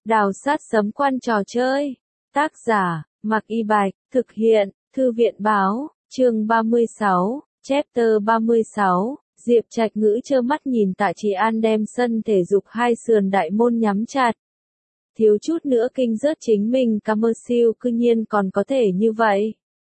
Đào sát sấm quan trò chơi. Tác giả, Mạc Y Bạch, thực hiện, Thư viện báo, chương 36, chapter 36, Diệp Trạch Ngữ trơ mắt nhìn Tạ Trì An đem sân thể dục hai sườn đại môn nhắm chặt. Thiếu chút nữa kinh rớt chính mình commercial cư nhiên còn có thể như vậy.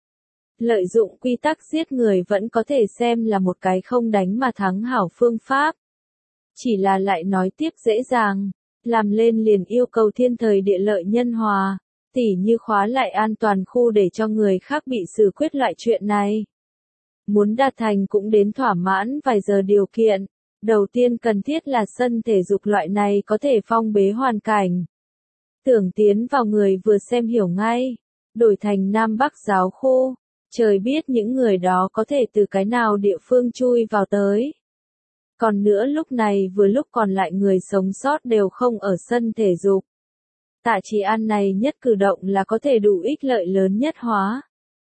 Lợi dụng quy tắc giết người vẫn có thể xem là một cái không đánh mà thắng hảo phương pháp. Chỉ là lại nói tiếp dễ dàng, làm lên liền yêu cầu thiên thời địa lợi nhân hòa, tỉ như khóa lại an toàn khu để cho người khác bị xử quyết loại chuyện này. Muốn đạt thành cũng đến thỏa mãn vài giờ điều kiện, đầu tiên cần thiết là sân thể dục loại này có thể phong bế hoàn cảnh. Tưởng tiến vào người vừa xem hiểu ngay, đổi thành Nam Bắc giáo khu, trời biết những người đó có thể từ cái nào địa phương chui vào tới. Còn nữa lúc này vừa lúc còn lại người sống sót đều không ở sân thể dục. Tạ Trì An này nhất cử động là có thể đủ ích lợi lớn nhất hóa.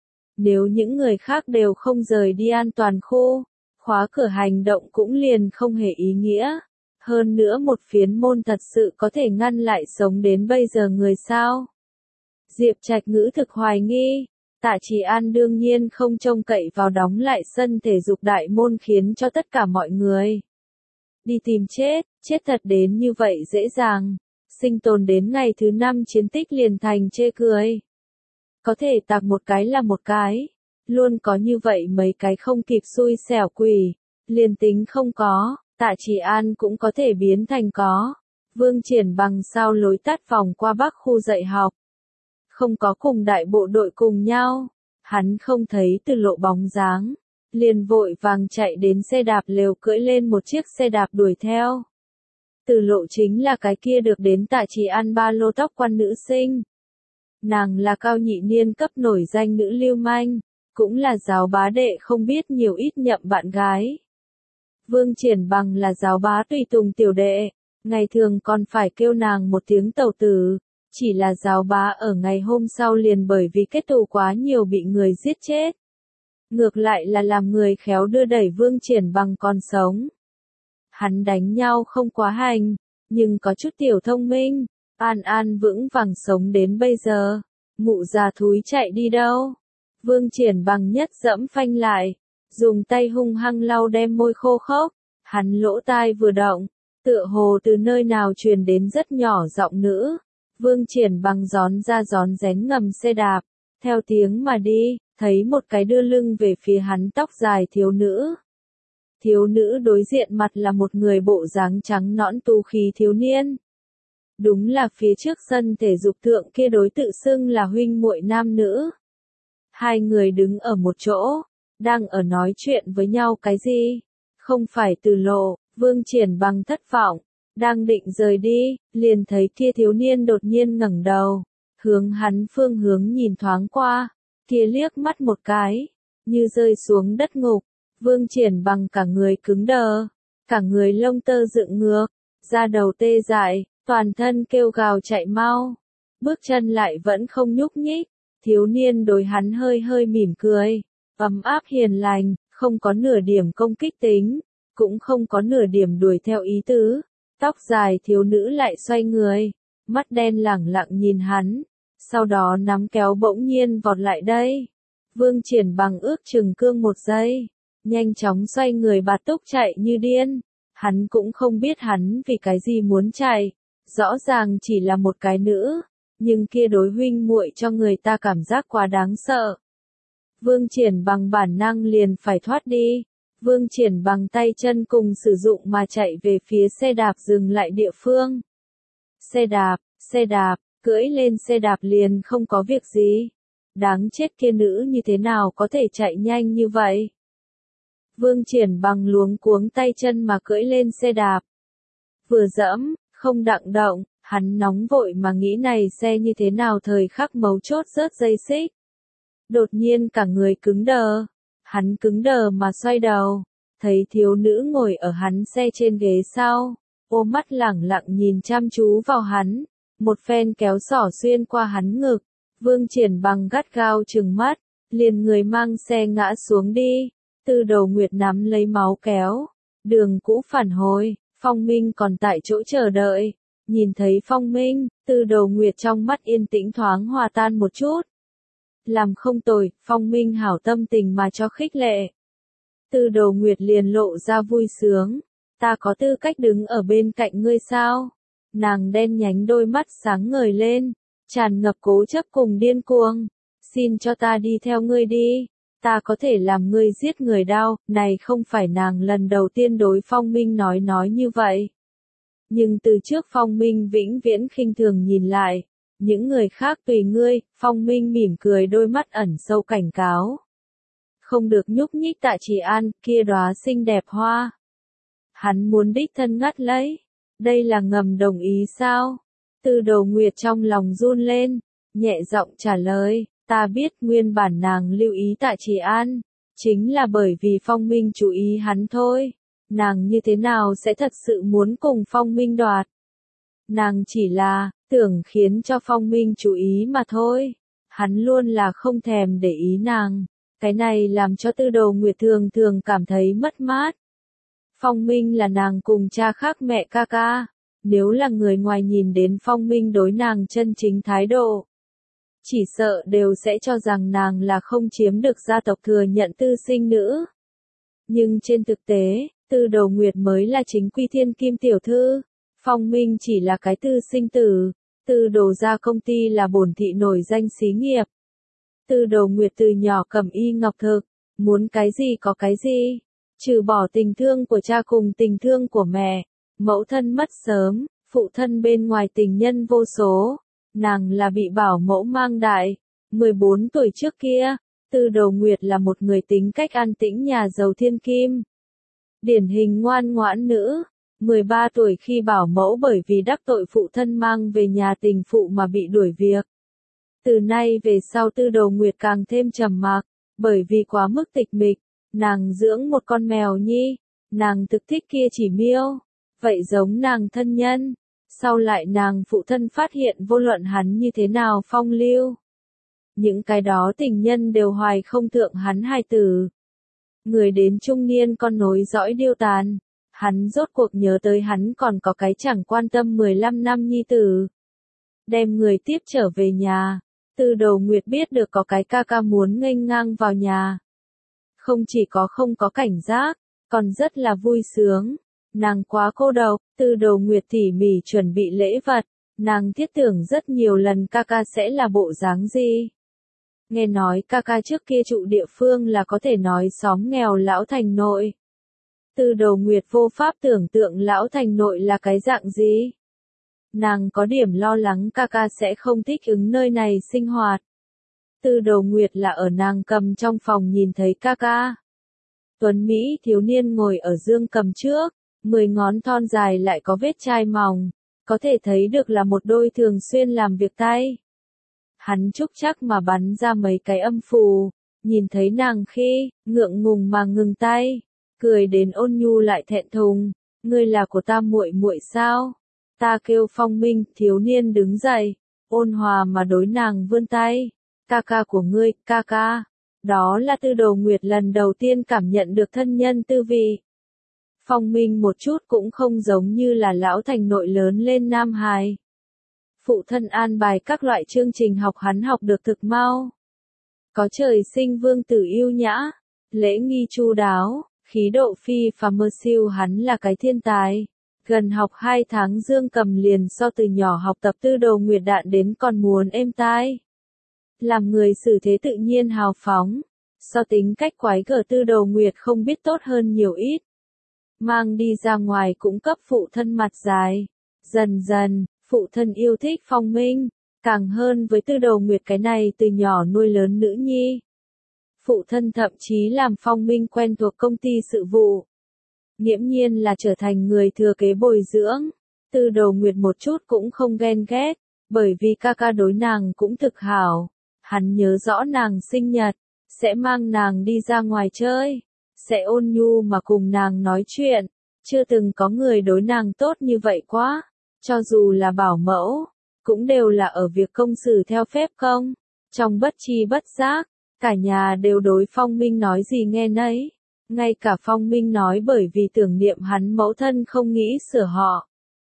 Nếu những người khác đều không rời đi an toàn khu, khóa cửa hành động cũng liền không hề ý nghĩa. Hơn nữa một phiến môn thật sự có thể ngăn lại sống đến bây giờ người sao. Diệp Trạch Ngữ thực hoài nghi, Tạ Trì An đương nhiên không trông cậy vào đóng lại sân thể dục đại môn khiến cho tất cả mọi người đi tìm chết, chết thật đến như vậy dễ dàng, sinh tồn đến ngày thứ 5 chiến tích liền thành chê cười. Có thể tạc một cái là một cái, luôn có như vậy mấy cái không kịp xui xẻo quỷ, liền tính không có, Tạ Trì An cũng có thể biến thành có. Vương Triển Bằng sao lối tắt vòng qua Bắc khu dạy học. Không có cùng đại bộ đội cùng nhau, hắn không thấy Từ Lộ bóng dáng, liền vội vàng chạy đến xe đạp lều cưỡi lên một chiếc xe đạp đuổi theo. Từ Lộ chính là cái kia được đến Tạ Trì An ba lô tóc quan nữ sinh. Nàng là cao nhị niên cấp nổi danh nữ lưu manh, cũng là giáo bá đệ không biết nhiều ít nhậm bạn gái. Vương Triển Bằng là giáo bá tùy tùng tiểu đệ, ngày thường còn phải kêu nàng một tiếng tẩu tử. Chỉ là giáo bá ở ngày hôm sau liền bởi vì kết thù quá nhiều bị người giết chết. Ngược lại là làm người khéo đưa đẩy Vương Triển Bằng còn sống. Hắn đánh nhau không quá hành, nhưng có chút tiểu thông minh, an an vững vàng sống đến bây giờ. Mụ già thúi chạy đi đâu? Vương Triển Bằng nhất dẫm phanh lại, dùng tay hung hăng lau đem môi khô khốc, hắn lỗ tai vừa động, tựa hồ từ nơi nào truyền đến rất nhỏ giọng nữ. Vương Triển Bằng gión ra gión rén ngầm xe đạp, theo tiếng mà đi, thấy một cái đưa lưng về phía hắn tóc dài thiếu nữ. Thiếu nữ đối diện mặt là một người bộ dáng trắng nõn tú khí thiếu niên. Đúng là phía trước sân thể dục thượng kia đối tự xưng là huynh muội nam nữ. Hai người đứng ở một chỗ, đang ở nói chuyện với nhau cái gì? Không phải Từ Lộ, Vương Triển Bằng thất vọng. Đang định rời đi, liền thấy kia thiếu niên đột nhiên ngẩng đầu, hướng hắn phương hướng nhìn thoáng qua, kia liếc mắt một cái, như rơi xuống đất ngục. Vương Triển Bằng cả người cứng đờ, cả người lông tơ dựng ngược, da đầu tê dại, toàn thân kêu gào chạy mau, bước chân lại vẫn không nhúc nhích. Thiếu niên đối hắn hơi hơi mỉm cười, ấm áp hiền lành, không có nửa điểm công kích tính, cũng không có nửa điểm đuổi theo ý tứ. Tóc dài thiếu nữ lại xoay người, mắt đen lẳng lặng nhìn hắn, sau đó nắm kéo bỗng nhiên vọt lại đây. Vương Triển Bằng ước chừng cương một giây, nhanh chóng xoay người bạt túc chạy như điên. Hắn cũng không biết hắn vì cái gì muốn chạy, rõ ràng chỉ là một cái nữ, nhưng kia đối huynh muội cho người ta cảm giác quá đáng sợ. Vương Triển Bằng bản năng liền phải thoát đi. Vương Triển Bằng tay chân cùng sử dụng mà chạy về phía xe đạp dừng lại địa phương. Xe đạp, cưỡi lên xe đạp liền không có việc gì. Đáng chết kia nữ như thế nào có thể chạy nhanh như vậy? Vương Triển Bằng luống cuống tay chân mà cưỡi lên xe đạp. Vừa dẫm, không đặng động, hắn nóng vội mà nghĩ này xe như thế nào thời khắc mấu chốt rớt dây xích. Đột nhiên cả người cứng đờ. Hắn cứng đờ mà xoay đầu, thấy thiếu nữ ngồi ở hắn xe trên ghế sau, ôm mắt lẳng lặng nhìn chăm chú vào hắn, một phen kéo xỏ xuyên qua hắn ngực. Vương Triển Bằng gắt gao trừng mắt, liền người mang xe ngã xuống đi. Từ Đầu Nguyệt nắm lấy máu kéo, đường cũ phản hồi, Phong Minh còn tại chỗ chờ đợi, Nhìn thấy Phong Minh, Tư Đồ Nguyệt trong mắt yên tĩnh thoáng hòa tan một chút. Làm không tồi, Phong Minh hảo tâm tình mà cho khích lệ. Tư Đồ Nguyệt liền lộ ra vui sướng. Ta có tư cách đứng ở bên cạnh ngươi sao? Nàng đen nhánh đôi mắt sáng ngời lên, tràn ngập cố chấp cùng điên cuồng. Xin cho ta đi theo ngươi đi. Ta có thể làm ngươi giết người đau. Này không phải nàng lần đầu tiên đối Phong Minh nói như vậy. Nhưng từ trước Phong Minh vĩnh viễn khinh thường nhìn lại. Những người khác tùy ngươi. Phong Minh mỉm cười, đôi mắt ẩn sâu cảnh cáo. Không được nhúc nhích Tạ Chỉ An, kia đóa xinh đẹp hoa. Hắn muốn đích thân ngắt lấy. Đây là ngầm đồng ý sao? Tư Đồ Nguyệt trong lòng run lên, nhẹ giọng trả lời, ta biết nguyên bản nàng lưu ý Tạ Chỉ An, chính là bởi vì Phong Minh chú ý hắn thôi. Nàng như thế nào sẽ thật sự muốn cùng Phong Minh đoạt? Nàng chỉ là, tưởng khiến cho Phong Minh chú ý mà thôi. Hắn luôn là không thèm để ý nàng. Cái này làm cho Tư Đồ Nguyệt thường thường cảm thấy mất mát. Phong Minh là nàng cùng cha khác mẹ ca ca. Nếu là người ngoài nhìn đến Phong Minh đối nàng chân chính thái độ, chỉ sợ đều sẽ cho rằng nàng là không chiếm được gia tộc thừa nhận tư sinh nữ. Nhưng trên thực tế, Tư Đồ Nguyệt mới là chính quy thiên kim tiểu thư. Phong Minh chỉ là cái tư sinh tử. Tư Đồ gia công ty là bổn thị nổi danh xí nghiệp. Tư Đồ Nguyệt từ nhỏ cầm y ngọc thực, muốn cái gì có cái gì. Trừ bỏ tình thương của cha cùng tình thương của mẹ, mẫu thân mất sớm, phụ thân bên ngoài tình nhân vô số, nàng là bị bảo mẫu mang đại. 14 tuổi trước kia, Tư Đồ Nguyệt là một người tính cách an tĩnh nhà giàu thiên kim. Điển hình ngoan ngoãn nữ. 13 tuổi khi bảo mẫu bởi vì đắc tội phụ thân mang về nhà tình phụ mà bị đuổi việc. Từ nay về sau Tư Đồ Nguyệt càng thêm trầm mặc, bởi vì quá mức tịch mịch, nàng dưỡng một con mèo nhi, nàng thực thích kia chỉ miêu, vậy giống nàng thân nhân. Sau lại nàng phụ thân phát hiện vô luận hắn như thế nào phong lưu, những cái đó tình nhân đều hoài không thượng hắn hài tử. Người đến trung niên con nối dõi điêu tàn, hắn rốt cuộc nhớ tới hắn còn có cái chẳng quan tâm 15 năm nhi tử. Đem người tiếp trở về nhà, Tư Đồ Nguyệt biết được có cái ca ca muốn nghênh ngang vào nhà. Không chỉ có không có cảnh giác, còn rất là vui sướng. Nàng quá cô độc, Tư Đồ Nguyệt tỉ mỉ chuẩn bị lễ vật, nàng thiết tưởng rất nhiều lần ca ca sẽ là bộ dáng gì. Nghe nói ca ca trước kia trụ địa phương là có thể nói xóm nghèo Lão Thành Nội. Tư Đồ Nguyệt vô pháp tưởng tượng Lão Thành Nội là cái dạng gì. Nàng có điểm lo lắng ca ca sẽ không thích ứng nơi này sinh hoạt. Tư Đồ Nguyệt là ở nàng cầm trong phòng nhìn thấy ca ca. Tuấn Mỹ thiếu niên ngồi ở dương cầm trước, 10 ngón thon dài lại có vết chai mỏng, có thể thấy được là một đôi thường xuyên làm việc tay. Hắn trúc chắc mà bắn ra mấy cái âm phù, nhìn thấy nàng khi, ngượng ngùng mà ngừng tay, cười đến ôn nhu lại thẹn thùng, ngươi là của ta muội muội sao? Ta kêu Phong Minh, thiếu niên đứng dậy, ôn hòa mà đối nàng vươn tay, ca ca của ngươi, ca ca. Đó là Tư Đồ Nguyệt lần đầu tiên cảm nhận được thân nhân tư vị. Phong Minh một chút cũng không giống như là Lão Thành Nội lớn lên nam hài. Phụ thân an bài các loại chương trình học hắn học được thực mau. Có trời sinh vương tử yêu nhã, lễ nghi chu đáo, khí độ phi phàm mơ siêu, hắn là cái thiên tài. Gần học 2 tháng dương cầm liền so từ nhỏ học tập Tư Đồ Nguyệt đạn đến còn muốn êm tai. Làm người xử thế tự nhiên hào phóng, so tính cách quái gở Tư Đồ Nguyệt không biết tốt hơn nhiều ít. Mang đi ra ngoài cũng cấp phụ thân mặt dài. Dần dần, phụ thân yêu thích Phong Minh, càng hơn với Tư Đồ Nguyệt cái này từ nhỏ nuôi lớn nữ nhi. Phụ thân thậm chí làm Phong Minh quen thuộc công ty sự vụ. Nghiễm nhiên là trở thành người thừa kế bồi dưỡng. Tư Đồ Nguyệt một chút cũng không ghen ghét, bởi vì ca ca đối nàng cũng thực hảo. Hắn nhớ rõ nàng sinh nhật, sẽ mang nàng đi ra ngoài chơi, sẽ ôn nhu mà cùng nàng nói chuyện. Chưa từng có người đối nàng tốt như vậy quá. Cho dù là bảo mẫu, cũng đều là ở việc công xử theo phép công. Trong bất chi bất giác, cả nhà đều đối Phong Minh nói gì nghe nấy. Ngay cả Phong Minh nói bởi vì tưởng niệm hắn mẫu thân không nghĩ sửa họ.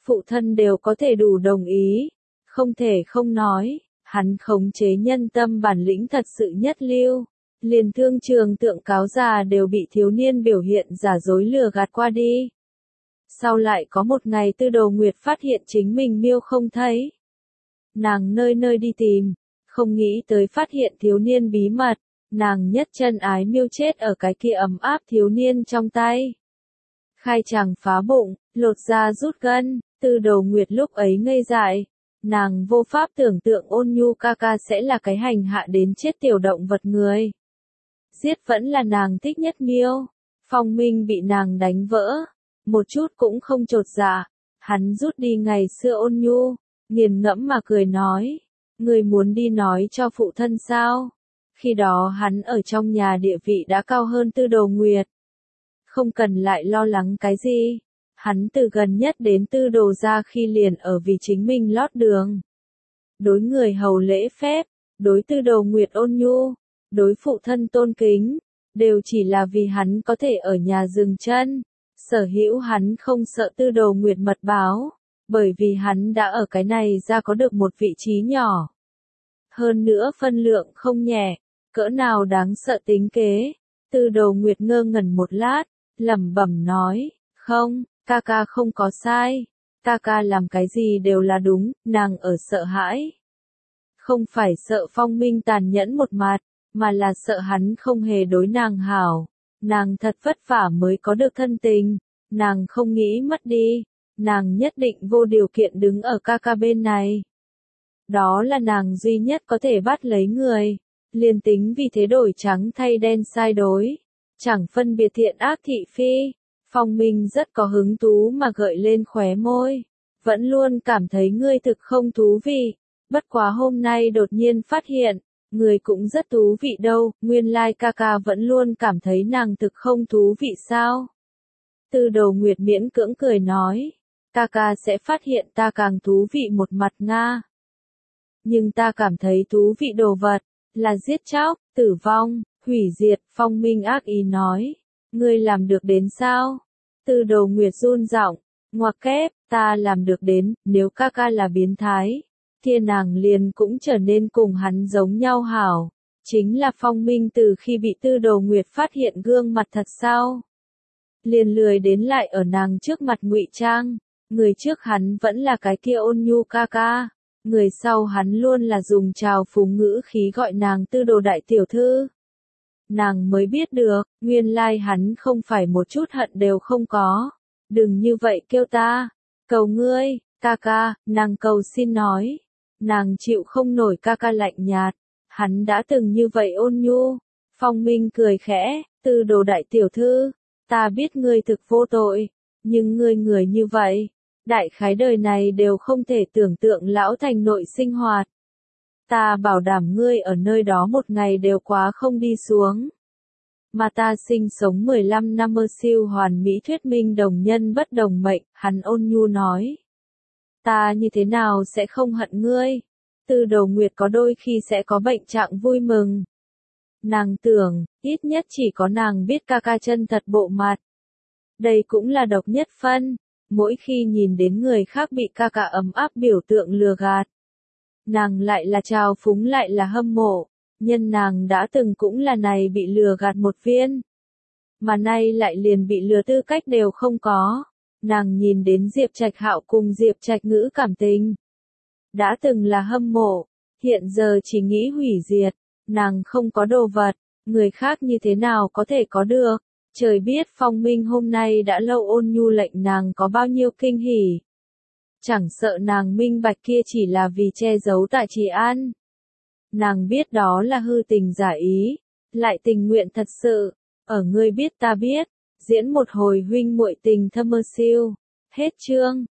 phụ thân đều có thể đủ đồng ý, không thể không nói, hắn khống chế nhân tâm bản lĩnh thật sự nhất lưu. Liền thương trường tượng cáo già đều bị thiếu niên biểu hiện giả dối lừa gạt qua đi. Sau lại có một ngày Tư Đồ Nguyệt phát hiện chính mình miêu không thấy. Nàng nơi nơi đi tìm, không nghĩ tới phát hiện thiếu niên bí mật, nàng nhất chân ái miêu chết ở cái kia ấm áp thiếu niên trong tay. Khai chàng phá bụng, lột da rút gân, Tư Đồ Nguyệt lúc ấy ngây dại. Nàng vô pháp tưởng tượng Ôn Nhu ca ca sẽ là cái hành hạ đến chết tiểu động vật người. Giết vẫn là nàng thích nhất miêu. Phong Minh bị nàng đánh vỡ, một chút cũng không chột dạ. Hắn rút đi ngày xưa Ôn Nhu, nghiền ngẫm mà cười nói, người muốn đi nói cho phụ thân sao? Khi đó hắn ở trong nhà địa vị đã cao hơn Tư Đồ Nguyệt. Không cần lại lo lắng cái gì. Hắn từ gần nhất đến Tư Đồ ra khi liền ở vì chính mình lót đường. Đối người hầu lễ phép, đối Tư Đồ Nguyệt ôn nhu, đối phụ thân tôn kính, đều chỉ là vì hắn có thể ở nhà dừng chân. Sở hữu hắn không sợ Tư Đồ Nguyệt mật báo, bởi vì hắn đã ở cái này ra có được một vị trí nhỏ. Hơn nữa phân lượng không nhẹ, cỡ nào đáng sợ tính kế. Tư Đồ Nguyệt ngơ ngẩn một lát, lẩm bẩm nói, không, ca ca không có sai, ca ca làm cái gì đều là đúng, nàng ở sợ hãi. Không phải sợ Phong Minh tàn nhẫn một mặt, mà là sợ hắn không hề đối nàng hảo. Nàng thật vất vả mới có được thân tình, nàng không nghĩ mất đi, nàng nhất định vô điều kiện đứng ở ca ca bên này. Đó là nàng duy nhất có thể bắt lấy người, liền tính vì thế đổi trắng thay đen sai đối, chẳng phân biệt thiện ác thị phi. Phong Minh rất có hứng thú mà gợi lên khóe môi, vẫn luôn cảm thấy ngươi thực không thú vị, bất quá hôm nay đột nhiên phát hiện, người cũng rất thú vị đâu, nguyên lai ca ca vẫn luôn cảm thấy nàng thực không thú vị sao. Tư Đồ Nguyệt miễn cưỡng cười nói, ca ca sẽ phát hiện ta càng thú vị một mặt nga. Nhưng ta cảm thấy thú vị đồ vật, là giết chóc, tử vong, hủy diệt, Phong Minh ác ý nói. Ngươi làm được đến sao? Tư Đồ Nguyệt run giọng, ngoặc kép, ta làm được đến, nếu ca ca là biến thái, kia nàng liền cũng trở nên cùng hắn giống nhau hảo. Chính là Phong Minh từ khi bị Tư Đồ Nguyệt phát hiện gương mặt thật sao? Liền lười đến lại ở nàng trước mặt ngụy trang, người trước hắn vẫn là cái kia Ôn Nhu ca ca, người sau hắn luôn là dùng trào phúng ngữ khí gọi nàng Tư Đồ đại tiểu thư. Nàng mới biết được, nguyên lai hắn không phải một chút hận đều không có. Đừng như vậy kêu ta, cầu ngươi, ca ca, nàng cầu xin nói. Nàng chịu không nổi ca ca lạnh nhạt, hắn đã từng như vậy ôn nhu. Phong Minh cười khẽ, Tư Đồ đại tiểu thư, ta biết ngươi thực vô tội, nhưng ngươi người như vậy, đại khái đời này đều không thể tưởng tượng lão thành nội sinh hoạt. Ta bảo đảm ngươi ở nơi đó một ngày đều quá không đi xuống. Mà ta sinh sống 15 năm mơ siêu hoàn mỹ thuyết minh đồng nhân bất đồng mệnh, hắn ôn nhu nói. Ta như thế nào sẽ không hận ngươi? Tư Đồ Nguyệt có đôi khi sẽ có bệnh trạng vui mừng. Nàng tưởng, ít nhất chỉ có nàng biết ca ca chân thật bộ mặt. Đây cũng là độc nhất phân, mỗi khi nhìn đến người khác bị ca ca ấm áp biểu tượng lừa gạt. Nàng lại là trào phúng lại là hâm mộ, nhân nàng đã từng cũng là này bị lừa gạt một viên. Mà nay lại liền bị lừa tư cách đều không có. Nàng nhìn đến Diệp Trạch Hạo cùng Diệp Trạch Ngữ cảm tình. Đã từng là hâm mộ, hiện giờ chỉ nghĩ hủy diệt, nàng không có đồ vật, người khác như thế nào có thể có được. Trời biết Phong Minh hôm nay đã lâu ôn nhu lệnh nàng có bao nhiêu kinh hỉ. Chẳng sợ nàng minh bạch kia chỉ là vì che giấu Tạ Trì An. Nàng biết đó là hư tình giả ý, lại tình nguyện thật sự, ở ngươi biết ta biết, diễn một hồi huynh muội tình thâm mơ siêu. Hết chương.